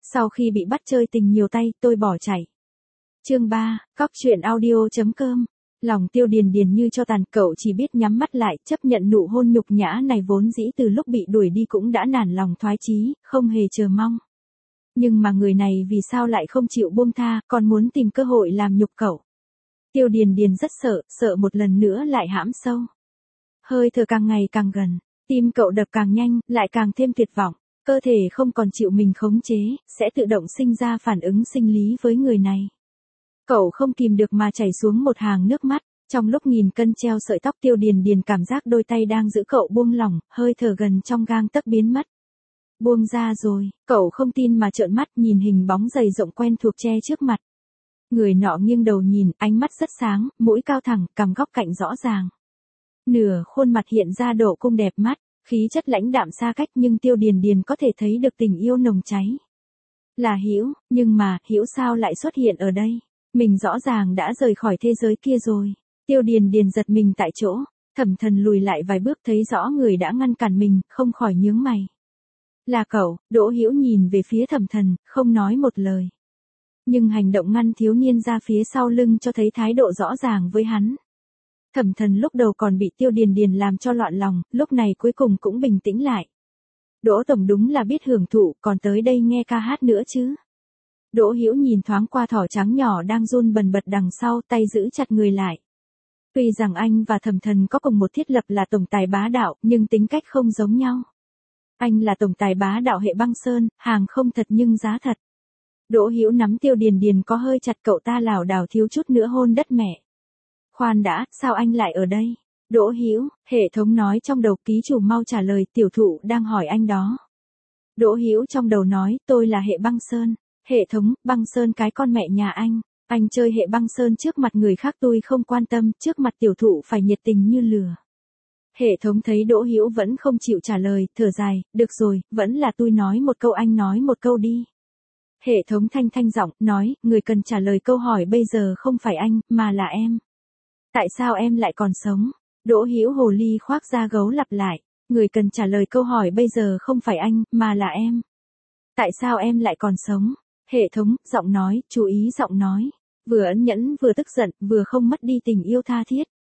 Sau khi bị bắt chơi tình nhiều tay, tôi bỏ chạy. Chương 3, Cóc truyện audio.com. Lòng Tiêu Điền Điền như cho tàn, cậu chỉ biết nhắm mắt lại, chấp nhận nụ hôn nhục nhã này vốn dĩ từ lúc bị đuổi đi cũng đã nản lòng thoái chí, không hề chờ mong. Nhưng mà người này vì sao lại không chịu buông tha, còn muốn tìm cơ hội làm nhục cậu. Tiêu Điền Điền rất sợ một lần nữa lại hãm sâu. Hơi thở càng ngày càng gần, tim cậu đập càng nhanh, lại càng thêm tuyệt vọng. Cơ thể không còn chịu mình khống chế, sẽ tự động sinh ra phản ứng sinh lý với người này. Cậu không kìm được mà chảy xuống một hàng nước mắt, trong lúc nghìn cân treo sợi tóc Tiêu Điền Điền cảm giác đôi tay đang giữ cậu buông lỏng, hơi thở gần trong gang tấc biến mất. Buông ra rồi, cậu không tin mà trợn mắt nhìn hình bóng dày rộng quen thuộc che trước mặt. Người nọ nghiêng đầu nhìn, ánh mắt rất sáng, mũi cao thẳng, cằm góc cạnh rõ ràng. Nửa khuôn mặt hiện ra độ cung đẹp mắt, khí chất lãnh đạm xa cách nhưng Tiêu Điền Điền có thể thấy được tình yêu nồng cháy. Là Hữu, nhưng mà, Hữu sao lại xuất hiện ở đây? Mình rõ ràng đã rời khỏi thế giới kia rồi. Tiêu Điền Điền giật mình tại chỗ, Thẩm Thần lùi lại vài bước thấy rõ người đã ngăn cản mình, không khỏi nhướng mày. Là cậu, Đỗ Hữu nhìn về phía Thẩm Thần, không nói một lời. Nhưng hành động ngăn thiếu niên ra phía sau lưng cho thấy thái độ rõ ràng với hắn. Thẩm Thần lúc đầu còn bị Tiêu Điền Điền làm cho loạn lòng, lúc này cuối cùng cũng bình tĩnh lại. Đỗ tổng đúng là biết hưởng thụ, còn tới đây nghe ca hát nữa chứ. Đỗ Hữu nhìn thoáng qua thỏ trắng nhỏ đang run bần bật đằng sau, tay giữ chặt người lại. Tuy rằng anh và Thẩm Thần có cùng một thiết lập là tổng tài bá đạo, nhưng tính cách không giống nhau. Anh là tổng tài bá đạo hệ băng sơn, hàng không thật nhưng giá thật. Đỗ Hữu nắm Tiêu Điền Điền có hơi chặt, cậu ta lảo đảo thiếu chút nữa hôn đất mẹ. Khoan đã, sao anh lại ở đây? Đỗ Hữu, hệ thống nói trong đầu, ký chủ mau trả lời, tiểu thụ đang hỏi anh đó. Đỗ Hữu trong đầu nói, tôi là hệ băng sơn. Hệ thống, băng sơn cái con mẹ nhà anh chơi hệ băng sơn trước mặt người khác tôi không quan tâm, trước mặt tiểu thụ phải nhiệt tình như lửa. Hệ thống thấy Đỗ Hữu vẫn không chịu trả lời, thở dài, được rồi, vẫn là tôi nói một câu anh nói một câu đi. Hệ thống thanh giọng, nói, người cần trả lời câu hỏi bây giờ không phải anh, mà là em. Tại sao em lại còn sống? Đỗ Hữu hồ ly khoác da gấu lặp lại, người cần trả lời câu hỏi bây giờ không phải anh, mà là em. Tại sao em lại còn sống? Hệ thống, giọng nói, chú ý giọng nói. Vừa ẩn nhẫn vừa tức giận, vừa không mất đi tình yêu tha thiết.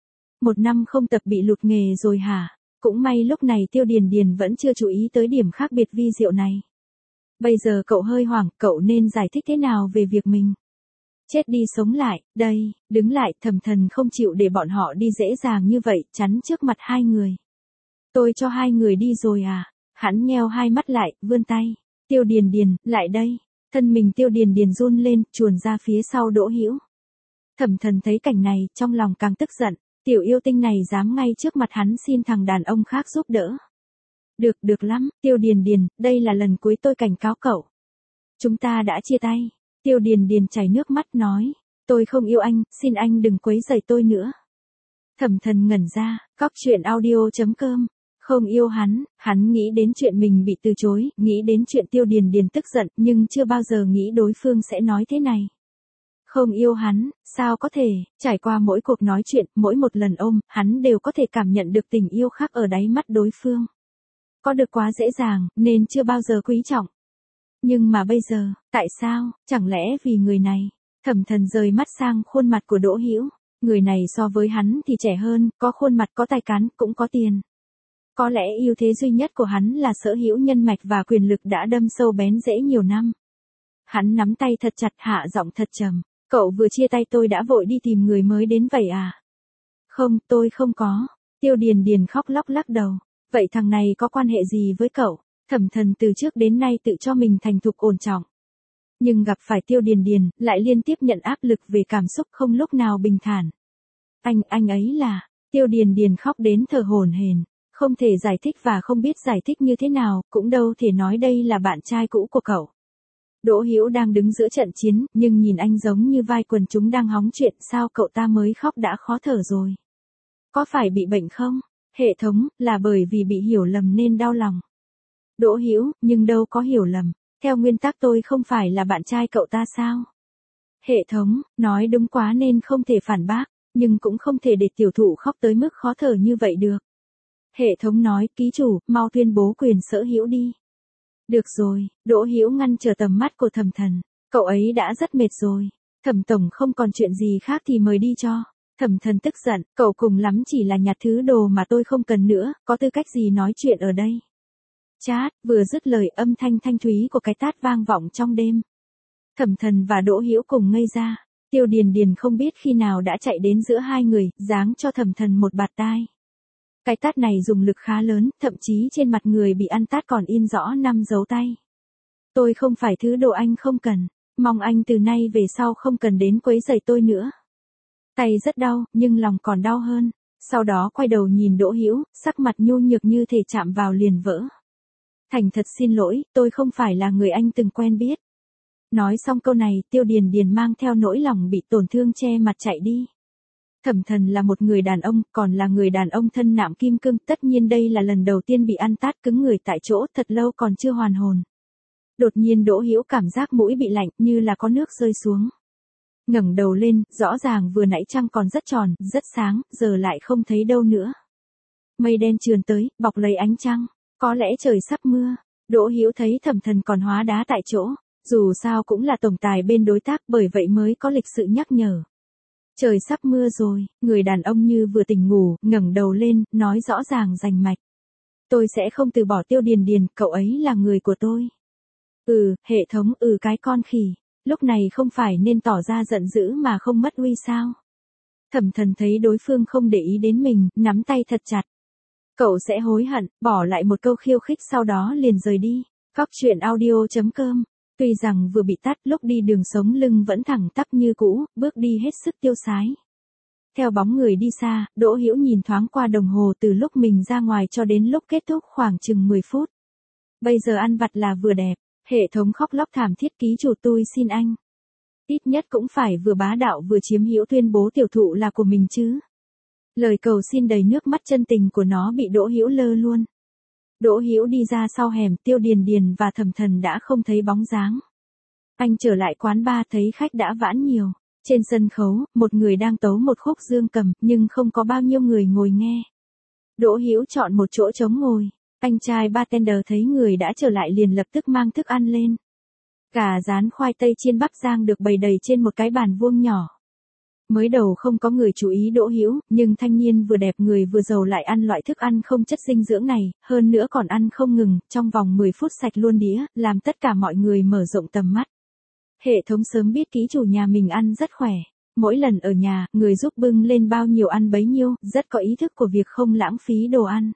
1 năm không tập bị lụt nghề rồi hả? Cũng may lúc này Tiêu Điền Điền vẫn chưa chú ý tới điểm khác biệt vi diệu này. Bây giờ cậu hơi hoảng, cậu nên giải thích thế nào về việc mình? Chết đi sống lại, đây, đứng lại, Thẩm Thần không chịu để bọn họ đi dễ dàng như vậy, chắn trước mặt hai người. Tôi cho hai người đi rồi à? Hắn nheo hai mắt lại, vươn tay. Tiêu Điền Điền, lại đây. Thân mình Tiêu Điền Điền run lên, chuồn ra phía sau Đỗ Hữu. Thẩm Thần thấy cảnh này, trong lòng càng tức giận, tiểu yêu tinh này dám ngay trước mặt hắn xin thằng đàn ông khác giúp đỡ. Được lắm, Tiêu Điền Điền, đây là lần cuối tôi cảnh cáo cậu. Chúng ta đã chia tay. Tiêu Điền Điền chảy nước mắt nói, tôi không yêu anh, xin anh đừng quấy rầy tôi nữa. Thẩm Thần ngẩn ra, Cóc truyện audio.com. Không yêu hắn nghĩ đến chuyện mình bị từ chối, nghĩ đến chuyện Tiêu Điền Điền tức giận, nhưng chưa bao giờ nghĩ đối phương sẽ nói thế này. Không yêu hắn, sao có thể, trải qua mỗi cuộc nói chuyện, mỗi một lần ôm, hắn đều có thể cảm nhận được tình yêu khác ở đáy mắt đối phương. Có được quá dễ dàng, nên chưa bao giờ quý trọng. Nhưng mà bây giờ, tại sao, chẳng lẽ vì người này? Thẩm Thần rời mắt sang khuôn mặt của Đỗ Hữu, người này so với hắn thì trẻ hơn, có khuôn mặt, có tài cán, cũng có tiền. Có lẽ ưu thế duy nhất của hắn là sở hữu nhân mạch và quyền lực đã đâm sâu bén rễ nhiều năm. Hắn nắm tay thật chặt, hạ giọng thật trầm, cậu vừa chia tay tôi đã vội đi tìm người mới đến vậy à? Không, tôi không có. Tiêu Điền Điền khóc lóc lắc đầu. Vậy thằng này có quan hệ gì với cậu? Thẩm Thần từ trước đến nay tự cho mình thành thục ổn trọng. Nhưng gặp phải Tiêu Điền Điền, lại liên tiếp nhận áp lực về cảm xúc, không lúc nào bình thản. Anh ấy là, Tiêu Điền Điền khóc đến thở hổn hển, không thể giải thích và không biết giải thích như thế nào, cũng đâu thể nói đây là bạn trai cũ của cậu. Đỗ Hữu đang đứng giữa trận chiến, nhưng nhìn anh giống như vai quần chúng đang hóng chuyện, sao cậu ta mới khóc đã khó thở rồi? Có phải bị bệnh không? Hệ thống, là bởi vì bị hiểu lầm nên đau lòng. Đỗ Hữu, nhưng đâu có hiểu lầm, theo nguyên tắc tôi không phải là bạn trai cậu ta sao? Hệ thống, nói đúng quá nên không thể phản bác, nhưng cũng không thể để tiểu thụ khóc tới mức khó thở như vậy được. Hệ thống nói, ký chủ, mau tuyên bố quyền sở hữu đi. Được rồi, Đỗ Hữu ngăn trở tầm mắt của Thẩm Thần, cậu ấy đã rất mệt rồi. Thẩm tổng không còn chuyện gì khác thì mời đi cho. Thẩm Thần tức giận, cậu cùng lắm chỉ là nhặt thứ đồ mà tôi không cần nữa, có tư cách gì nói chuyện ở đây. Chát, vừa dứt lời âm thanh thanh thúy của cái tát vang vọng trong đêm. Thẩm Thần và Đỗ Hữu cùng ngây ra, Tiêu Điền Điền không biết khi nào đã chạy đến giữa hai người, giáng cho Thẩm Thần một bạt tai. Cái tát này dùng lực khá lớn, thậm chí trên mặt người bị ăn tát còn in rõ 5 dấu tay. Tôi không phải thứ đồ anh không cần, mong anh từ nay về sau không cần đến quấy rầy tôi nữa. Tay rất đau, nhưng lòng còn đau hơn. Sau đó quay đầu nhìn Đỗ Hữu, sắc mặt nhu nhược như thể chạm vào liền vỡ. Thành thật xin lỗi, tôi không phải là người anh từng quen biết. Nói xong câu này, Tiêu Điền Điền mang theo nỗi lòng bị tổn thương che mặt chạy đi. Thẩm Thần là một người đàn ông, còn là người đàn ông thân nạm kim cương, tất nhiên đây là lần đầu tiên bị ăn tát cứng người tại chỗ, thật lâu còn chưa hoàn hồn. Đột nhiên Đỗ Hữu cảm giác mũi bị lạnh, như là có nước rơi xuống. Ngẩng đầu lên, rõ ràng vừa nãy trăng còn rất tròn, rất sáng, giờ lại không thấy đâu nữa. Mây đen trườn tới, bọc lấy ánh trăng, có lẽ trời sắp mưa. Đỗ Hữu thấy Thẩm Thần còn hóa đá tại chỗ, dù sao cũng là tổng tài bên đối tác, bởi vậy mới có lịch sự nhắc nhở. Trời sắp mưa rồi, người đàn ông như vừa tỉnh ngủ, ngẩng đầu lên, nói rõ ràng rành mạch. Tôi sẽ không từ bỏ Tiêu Điền Điền, cậu ấy là người của tôi. Hệ thống, cái con khỉ, lúc này không phải nên tỏ ra giận dữ mà không mất uy sao? Thẩm Thần thấy đối phương không để ý đến mình, nắm tay thật chặt. Cậu sẽ hối hận, bỏ lại một câu khiêu khích sau đó liền rời đi. Góc truyện audio.com. Tuy rằng vừa bị tát, lúc đi đường sống lưng vẫn thẳng tắp như cũ, bước đi hết sức tiêu sái. Theo bóng người đi xa, Đỗ Hữu nhìn thoáng qua đồng hồ từ lúc mình ra ngoài cho đến lúc kết thúc khoảng chừng 10 phút. Bây giờ ăn vặt là vừa đẹp, hệ thống khóc lóc thảm thiết ký chủ tôi xin anh. Ít nhất cũng phải vừa bá đạo vừa chiếm hữu tuyên bố tiểu thụ là của mình chứ. Lời cầu xin đầy nước mắt chân tình của nó bị Đỗ Hữu lơ luôn. Đỗ Hữu đi ra sau hẻm, Tiêu Điền Điền và Thẩm Thần đã không thấy bóng dáng. Anh trở lại quán bar thấy khách đã vãn nhiều. Trên sân khấu, một người đang tấu một khúc dương cầm, nhưng không có bao nhiêu người ngồi nghe. Đỗ Hữu chọn một chỗ trống ngồi. Anh trai bartender thấy người đã trở lại liền lập tức mang thức ăn lên. Gà rán khoai tây chiên bắp rang được bày đầy trên một cái bàn vuông nhỏ. Mới đầu không có người chú ý Đỗ Hữu, nhưng thanh niên vừa đẹp người vừa giàu lại ăn loại thức ăn không chất dinh dưỡng này, hơn nữa còn ăn không ngừng, trong vòng 10 phút sạch luôn đĩa, làm tất cả mọi người mở rộng tầm mắt. Hệ thống sớm biết ký chủ nhà mình ăn rất khỏe. Mỗi lần ở nhà, người giúp bưng lên bao nhiêu ăn bấy nhiêu, rất có ý thức của việc không lãng phí đồ ăn.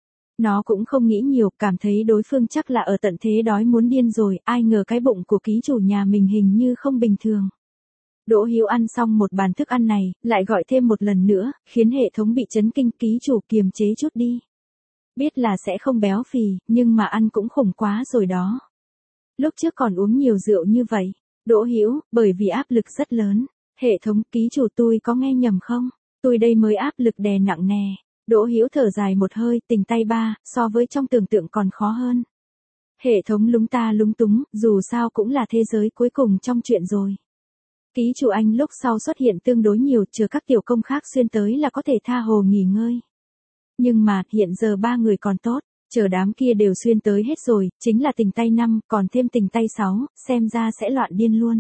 Nó cũng không nghĩ nhiều, cảm thấy đối phương chắc là ở tận thế đói muốn điên rồi, ai ngờ cái bụng của ký chủ nhà mình hình như không bình thường. Đỗ Hữu ăn xong một bàn thức ăn này, lại gọi thêm một lần nữa, khiến hệ thống bị chấn kinh, ký chủ kiềm chế chút đi. Biết là sẽ không béo phì, nhưng mà ăn cũng khủng quá rồi đó. Lúc trước còn uống nhiều rượu như vậy. Đỗ Hữu, bởi vì áp lực rất lớn. Hệ thống, ký chủ tôi có nghe nhầm không? Tôi đây mới áp lực đè nặng nè. Đỗ Hữu thở dài một hơi, tình tay ba, so với trong tưởng tượng còn khó hơn. Hệ thống lúng ta lúng túng, dù sao cũng là thế giới cuối cùng trong chuyện rồi. Ký chủ anh lúc sau xuất hiện tương đối nhiều, chờ các tiểu công khác xuyên tới là có thể tha hồ nghỉ ngơi. Nhưng mà, hiện giờ 3 người còn tốt, chờ đám kia đều xuyên tới hết rồi, chính là tình tay 5, còn thêm tình tay 6, xem ra sẽ loạn điên luôn.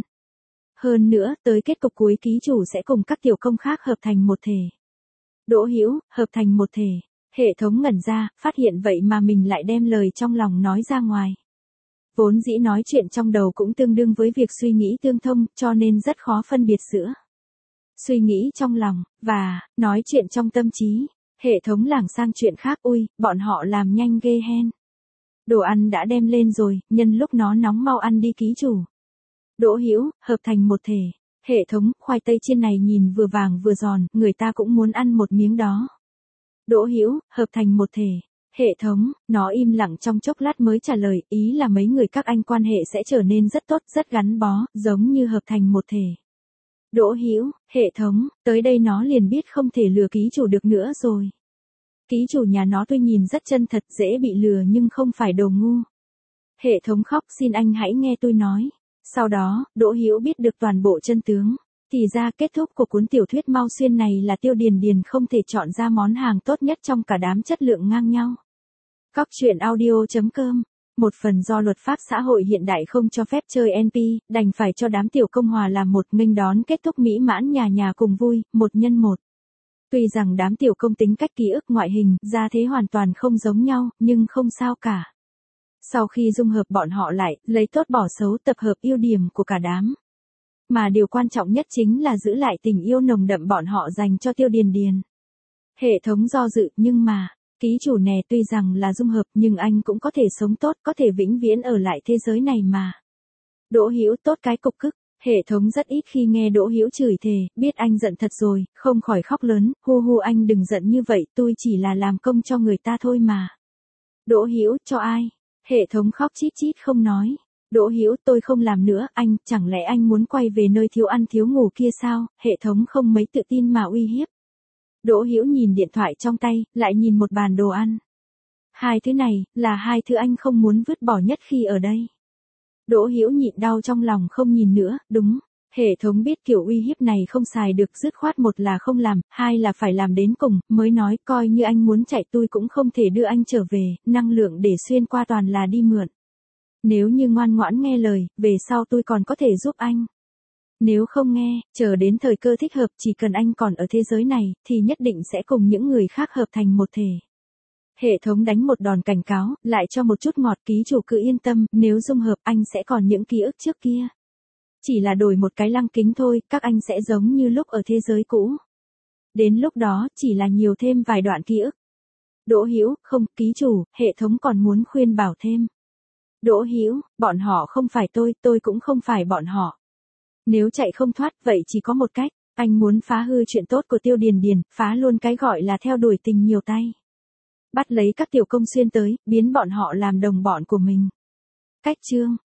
Hơn nữa, tới kết cục cuối ký chủ sẽ cùng các tiểu công khác hợp thành một thể. Đỗ Hữu, hợp thành một thể. Hệ thống ngẩn ra, phát hiện vậy mà mình lại đem lời trong lòng nói ra ngoài. Vốn dĩ nói chuyện trong đầu cũng tương đương với việc suy nghĩ tương thông, cho nên rất khó phân biệt giữa suy nghĩ trong lòng và nói chuyện trong tâm trí. Hệ thống lảng sang chuyện khác, ui, bọn họ làm nhanh ghê hen. Đồ ăn đã đem lên rồi, nhân lúc nó nóng mau ăn đi ký chủ. Đỗ Hữu, hợp thành một thể. Hệ thống, khoai tây chiên này nhìn vừa vàng vừa giòn, người ta cũng muốn ăn một miếng đó. Đỗ Hữu, hợp thành một thể. Hệ thống, nó im lặng trong chốc lát mới trả lời, ý là mấy người các anh quan hệ sẽ trở nên rất tốt, rất gắn bó, giống như hợp thành một thể. Đỗ Hữu, hệ thống, tới đây nó liền biết không thể lừa ký chủ được nữa rồi. Ký chủ nhà nó tuy nhìn rất chân thật, dễ bị lừa nhưng không phải đồ ngu. Hệ thống khóc, xin anh hãy nghe tôi nói. Sau đó, Đỗ Hữu biết được toàn bộ chân tướng. Thì ra kết thúc của cuốn tiểu thuyết Mao Xuyên này là Tiêu Điền Điền không thể chọn ra món hàng tốt nhất trong cả đám chất lượng ngang nhau. Góc truyện audio.com Một phần do luật pháp xã hội hiện đại không cho phép chơi NP, đành phải cho đám tiểu công hòa làm một nghênh đón kết thúc mỹ mãn nhà nhà cùng vui, một nhân một. Tuy rằng đám tiểu công tính cách ký ức ngoại hình, gia thế hoàn toàn không giống nhau, nhưng không sao cả. Sau khi dung hợp bọn họ lại, lấy tốt bỏ xấu tập hợp ưu điểm của cả đám. Mà điều quan trọng nhất chính là giữ lại tình yêu nồng đậm bọn họ dành cho Tiêu Điền Điền. Hệ thống do dự, nhưng mà, ký chủ nè, tuy rằng là dung hợp nhưng anh cũng có thể sống tốt, có thể vĩnh viễn ở lại thế giới này mà. Đỗ Hữu tốt cái cục cức. Hệ thống rất ít khi nghe Đỗ Hữu chửi thề, biết anh giận thật rồi, không khỏi khóc lớn, hu hu anh đừng giận như vậy, tôi chỉ là làm công cho người ta thôi mà. Đỗ Hữu, cho ai? Hệ thống khóc chít chít không nói. Đỗ Hữu, tôi không làm nữa, anh, chẳng lẽ anh muốn quay về nơi thiếu ăn thiếu ngủ kia sao? Hệ thống không mấy tự tin mà uy hiếp. Đỗ Hữu nhìn điện thoại trong tay, lại nhìn một bàn đồ ăn. Hai thứ này, là hai thứ anh không muốn vứt bỏ nhất khi ở đây. Đỗ Hữu nhịn đau trong lòng không nhìn nữa, đúng. Hệ thống biết kiểu uy hiếp này không xài được, dứt khoát một là không làm, hai là phải làm đến cùng, mới nói coi như anh muốn chạy tôi cũng không thể đưa anh trở về, năng lượng để xuyên qua toàn là đi mượn. Nếu như ngoan ngoãn nghe lời, về sau tôi còn có thể giúp anh. Nếu không nghe, chờ đến thời cơ thích hợp, chỉ cần anh còn ở thế giới này, thì nhất định sẽ cùng những người khác hợp thành một thể. Hệ thống đánh một đòn cảnh cáo, lại cho một chút ngọt, ký chủ cứ yên tâm, nếu dung hợp anh sẽ còn những ký ức trước kia. Chỉ là đổi một cái lăng kính thôi, các anh sẽ giống như lúc ở thế giới cũ. Đến lúc đó, chỉ là nhiều thêm vài đoạn ký ức. Đỗ Hữu, không, ký chủ, hệ thống còn muốn khuyên bảo thêm. Đỗ Hữu, bọn họ không phải tôi cũng không phải bọn họ. Nếu chạy không thoát, vậy chỉ có một cách, anh muốn phá hư chuyện tốt của Tiêu Điền Điền, phá luôn cái gọi là theo đuổi tình nhiều tay. Bắt lấy các tiểu công xuyên tới, biến bọn họ làm đồng bọn của mình. Cách chương